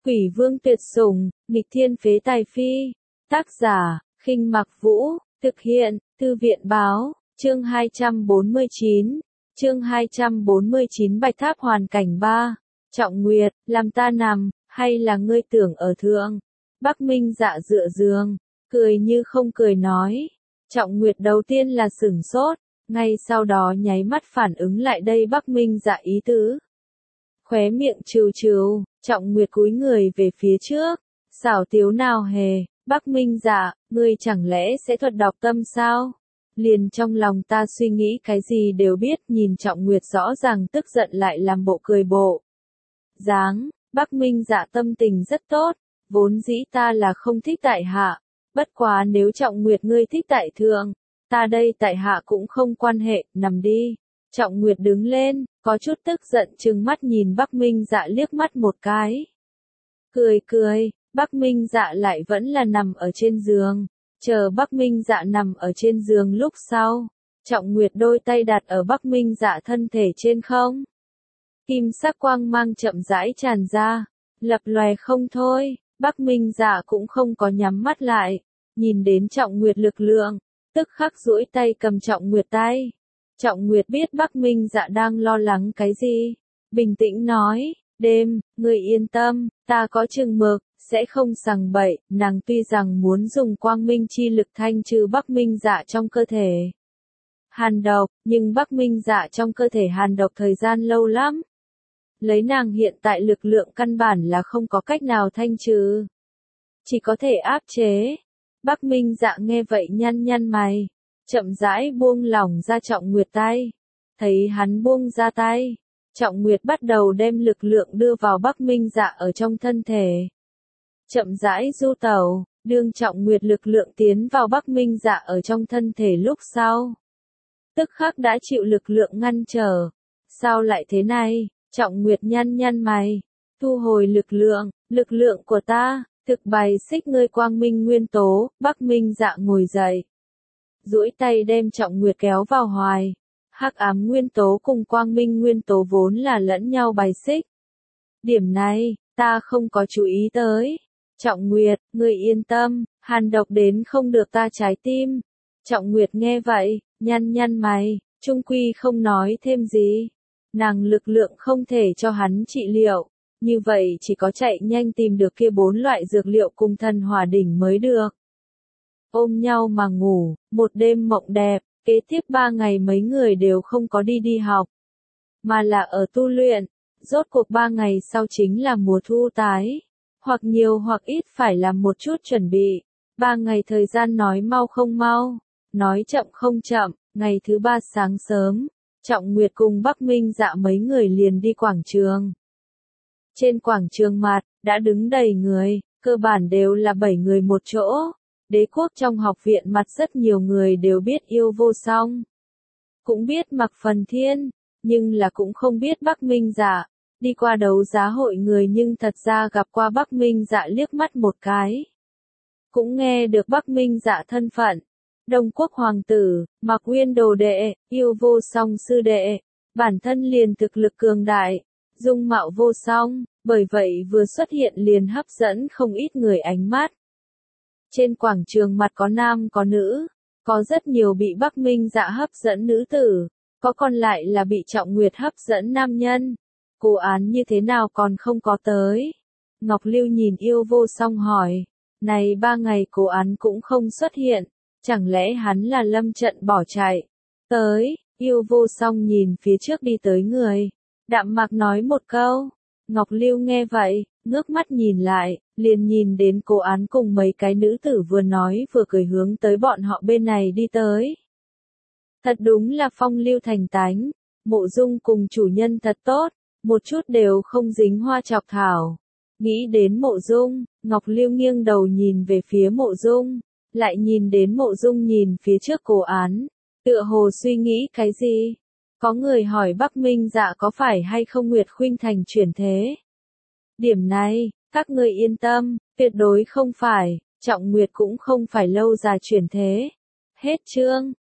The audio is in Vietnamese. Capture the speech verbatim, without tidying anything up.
Quỷ vương tuyệt sủng, nghịch thiên phế tài phi. Tác giả, Khinh Mặc Vũ, thực hiện, Thư viện báo, chương hai trăm bốn mươi chín. Chương hai trăm bốn mươi chín Bạch Tháp hoàn cảnh ba. Trọng Nguyệt, làm ta nằm, hay là ngươi tưởng ở thượng? Bắc Minh Dạ dựa giường, cười như không cười nói. Trọng Nguyệt đầu tiên là sửng sốt, ngay sau đó nháy mắt phản ứng lại đây Bắc Minh Dạ ý tứ. Khóe miệng trừ trừ, Trọng Nguyệt cúi người về phía trước, xảo tiếu nào hề, Bắc Minh Dạ, ngươi chẳng lẽ sẽ thuật đọc tâm sao? Liền trong lòng ta suy nghĩ cái gì đều biết, nhìn Trọng Nguyệt rõ ràng tức giận lại làm bộ cười bộ. Dáng, Bắc Minh Dạ tâm tình rất tốt, vốn dĩ ta là không thích tại hạ, bất quá nếu Trọng Nguyệt ngươi thích tại thượng, ta đây tại hạ cũng không quan hệ, nằm đi. Trọng Nguyệt đứng lên, có chút tức giận trừng mắt nhìn Bắc Minh Dạ liếc mắt một cái. Cười cười, Bắc Minh Dạ lại vẫn là nằm ở trên giường. Chờ Bắc Minh Dạ nằm ở trên giường lúc sau, Trọng Nguyệt đôi tay đặt ở Bắc Minh Dạ thân thể trên không. Kim sắc quang mang chậm rãi tràn ra, lập lòe không thôi, Bắc Minh Dạ cũng không có nhắm mắt lại, nhìn đến Trọng Nguyệt lực lượng, tức khắc duỗi tay cầm Trọng Nguyệt tay. Trọng Nguyệt biết Bắc Minh Dạ đang lo lắng cái gì, bình tĩnh nói, đêm, ngươi yên tâm, ta có chừng mực, sẽ không sằng bậy. Nàng tuy rằng muốn dùng quang minh chi lực thanh trừ Bắc Minh Dạ trong cơ thể hàn độc, nhưng Bắc Minh Dạ trong cơ thể hàn độc thời gian lâu lắm. Lấy nàng hiện tại lực lượng căn bản là không có cách nào thanh trừ, chỉ có thể áp chế. Bắc Minh Dạ nghe vậy nhăn nhăn mày, chậm rãi buông lỏng ra Trọng Nguyệt tay. Thấy hắn buông ra tay, Trọng Nguyệt bắt đầu đem lực lượng đưa vào Bắc Minh Dạ ở trong thân thể. Chậm rãi du tẩu, đương Trọng Nguyệt lực lượng tiến vào Bắc Minh Dạ ở trong thân thể lúc sau. Tức khắc đã chịu lực lượng ngăn trở. Sao lại thế này? Trọng Nguyệt nhăn nhăn mày. Thu hồi lực lượng, lực lượng của ta, thực bày xích ngươi quang minh nguyên tố. Bắc Minh Dạ ngồi dậy, duỗi tay đem Trọng Nguyệt kéo vào hoài. Hắc ám nguyên tố cùng quang minh nguyên tố vốn là lẫn nhau bài xích. Điểm này, ta không có chú ý tới. Trọng Nguyệt, ngươi yên tâm, hàn độc đến không được ta trái tim. Trọng Nguyệt nghe vậy, nhăn nhăn mày, trung quy không nói thêm gì. Nàng lực lượng không thể cho hắn trị liệu, như vậy chỉ có chạy nhanh tìm được kia bốn loại dược liệu cùng thần hỏa đỉnh mới được. Ôm nhau mà ngủ, một đêm mộng đẹp, kế tiếp ba ngày mấy người đều không có đi đi học, mà là ở tu luyện. Rốt cuộc ba ngày sau chính là mùa thu tái, hoặc nhiều hoặc ít phải làm một chút chuẩn bị. Ba ngày thời gian nói mau không mau, nói chậm không chậm. Ngày thứ ba sáng sớm, Trọng Nguyệt cùng Bắc Minh Dạ mấy người liền đi quảng trường. Trên quảng trường mặt, đã đứng đầy người, cơ bản đều là bảy người một chỗ. Đế quốc trong học viện mặt rất nhiều người đều biết yêu vô song, cũng biết Mạc Phần Thiên, nhưng là cũng không biết Bắc Minh Dạ. Đi qua đấu giá hội người nhưng thật ra gặp qua Bắc Minh Dạ liếc mắt một cái. Cũng nghe được Bắc Minh Dạ thân phận. Đông Quốc Hoàng tử, Mạc Uyên đồ đệ, yêu vô song sư đệ, bản thân liền thực lực cường đại, dung mạo vô song, bởi vậy vừa xuất hiện liền hấp dẫn không ít người ánh mắt. Trên quảng trường mặt có nam có nữ, có rất nhiều bị Bắc Minh Dạ hấp dẫn nữ tử, có còn lại là bị Trọng Nguyệt hấp dẫn nam nhân. Cô án như thế nào còn không có tới? Ngọc Lưu nhìn yêu vô song hỏi, này ba ngày cô án cũng không xuất hiện, chẳng lẽ hắn là lâm trận bỏ chạy? Tới, yêu vô song nhìn phía trước đi tới người, đạm mạc nói một câu. Ngọc Lưu nghe vậy, ngước mắt nhìn lại, liền nhìn đến cô án cùng mấy cái nữ tử vừa nói vừa cười hướng tới bọn họ bên này đi tới. Thật đúng là phong lưu thành tánh, Mộ Dung cùng chủ nhân thật tốt, một chút đều không dính hoa chọc thảo. Nghĩ đến Mộ Dung, Ngọc Lưu nghiêng đầu nhìn về phía Mộ Dung, lại nhìn đến Mộ Dung nhìn phía trước cô án, tựa hồ suy nghĩ cái gì. Có người hỏi Bắc Minh Dạ có phải hay không Nguyệt Khuynh Thành chuyển thế. Điểm này, các ngươi yên tâm, tuyệt đối không phải, Trọng Nguyệt cũng không phải lâu già chuyển thế. Hết chương.